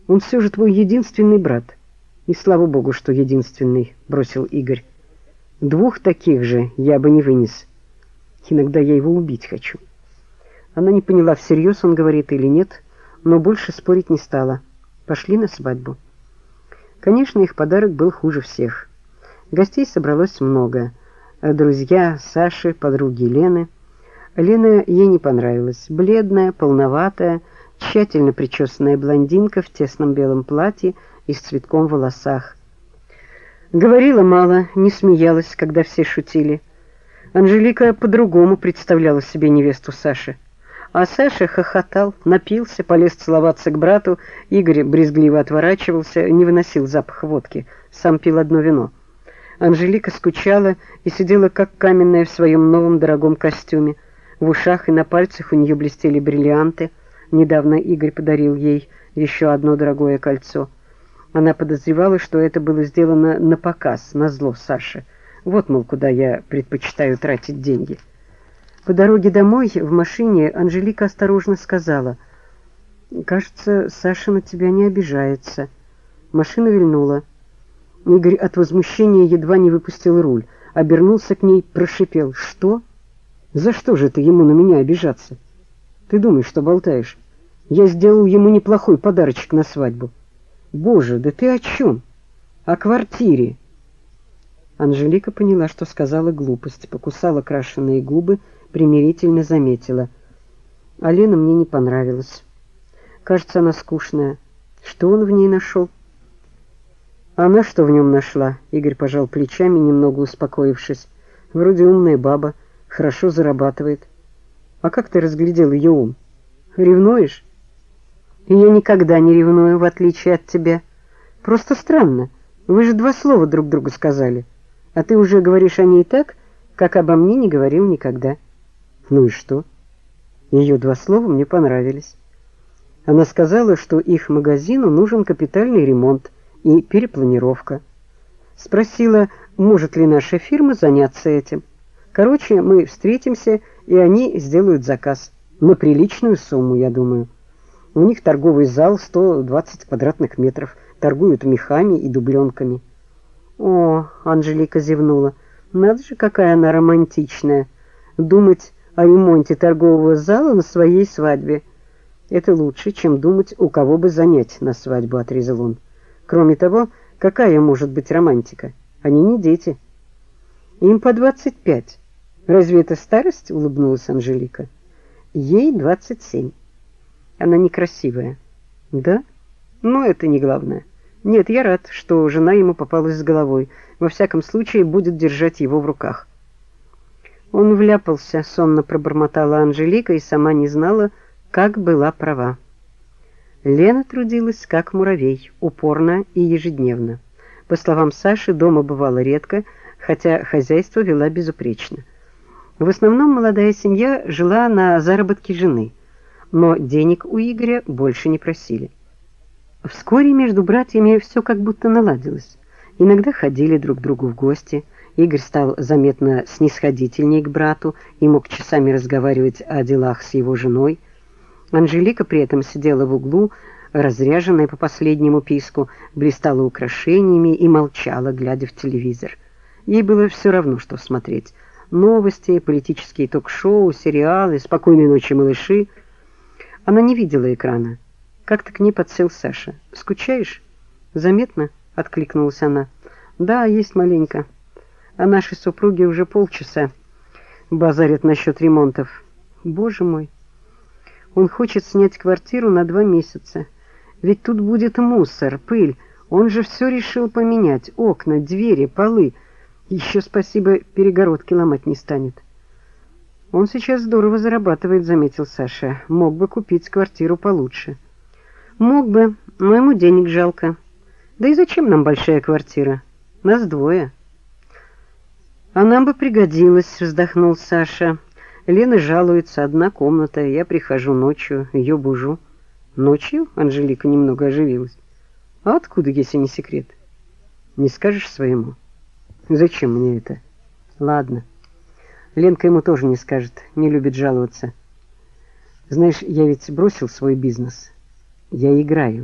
Он все же твой единственный брат. И слава богу, что единственный, бросил Игорь. Двух таких же я бы не вынес. Иногда я его убить хочу. Она не поняла, всерьез он говорит или нет, но больше спорить не стала. Пошли на свадьбу. Конечно, их подарок был хуже всех. Гостей собралось много. Друзья Саши, подруги Лены. Лена ей не понравилась. Бледная, полноватая, тщательно причесанная блондинка в тесном белом платье и с цветком в волосах. Говорила мало, не смеялась, когда все шутили. Анжелика по-другому представляла себе невесту Саши. А Саша хохотал, напился, полез целоваться к брату. Игорь брезгливо отворачивался, не выносил запах водки, сам пил одно вино. Анжелика скучала и сидела как каменная в своем новом дорогом костюме. В ушах и на пальцах у нее блестели бриллианты. Недавно Игорь подарил ей еще одно дорогое кольцо. Она подозревала, что это было сделано на показ, назло Саше. Вот, мол, куда я предпочитаю тратить деньги. По дороге домой в машине Анжелика осторожно сказала: «Кажется, Саша на тебя не обижается». Машина вильнула. Игорь от возмущения едва не выпустил руль. Обернулся к ней, прошипел: «Что? За что же ты ему на меня обижаться? Ты думаешь, что болтаешь? Я сделал ему неплохой подарочек на свадьбу». «Боже, да ты о чем? О квартире». Анжелика поняла, что сказала глупость, покусала крашеные губы, примирительно заметила: «А Лена мне не понравилась. Кажется, она скучная. Что он в ней нашел?» «Она что в нем нашла?» Игорь пожал плечами, немного успокоившись. «Вроде умная баба, хорошо зарабатывает. А как ты разглядел ее ум? Ревнуешь?» «Я никогда не ревную, в отличие от тебя. Просто странно. Вы же 2 слова друг другу сказали. А ты уже говоришь о ней так, как обо мне не говорил никогда». «Ну и что?» Ее 2 слова мне понравились. Она сказала, что их магазину нужен капитальный ремонт и перепланировка. Спросила, может ли наша фирма заняться этим. Короче, мы встретимся, и они сделают заказ. На приличную сумму, я думаю. У них торговый зал 120 квадратных метров. Торгуют мехами и дубленками. «О», — Анжелика зевнула, — «надо же, какая она романтичная. Думать о ремонте торгового зала на своей свадьбе. Это лучше, чем думать, у кого бы занять на свадьбу», — отрезал он. «Кроме того, какая может быть романтика? Они не дети. Им по 25. Разве это старость?» — улыбнулась Анжелика. «Ей 27. Она некрасивая». «Да? Но это не главное. Нет, я рад, что жена ему попалась с головой. Во всяком случае, будет держать его в руках». Он вляпался, сонно пробормотала Анжелика и сама не знала, как была права. Лена трудилась как муравей, упорно и ежедневно. По словам Саши, дома бывала редко, хотя хозяйство вела безупречно. В основном молодая семья жила на заработки жены, но денег у Игоря больше не просили. Вскоре между братьями все как будто наладилось. Иногда ходили друг к другу в гости. Игорь стал заметно снисходительней к брату и мог часами разговаривать о делах с его женой. Анжелика при этом сидела в углу, разряженная по последнему писку, блистала украшениями и молчала, глядя в телевизор. Ей было все равно, что смотреть. Новости, политические ток-шоу, сериалы, «Спокойной ночи, малыши». Она не видела экрана. Как-то к ней подсел Саша. «Скучаешь?» «Заметно?» — откликнулась она. «Да, есть маленько. А наши супруги уже полчаса базарят насчет ремонтов. Боже мой! Он хочет снять квартиру на 2 месяца. Ведь тут будет мусор, пыль. Он же все решил поменять. Окна, двери, полы. Еще, спасибо, перегородки ломать не станет». «Он сейчас здорово зарабатывает», — заметил Саша. «Мог бы купить квартиру получше». «Мог бы, но ему денег жалко. Да и зачем нам большая квартира? Нас 2. «А нам бы пригодилось», — вздохнул Саша. «Лена жалуется, 1 комната, я прихожу ночью, ее бужу». «Ночью?» — Анжелика немного оживилась. «А откуда, если не секрет?» «Не скажешь своему?» «Зачем мне это?» «Ладно. Ленка ему тоже не скажет, не любит жаловаться. Знаешь, я ведь бросил свой бизнес. Я играю».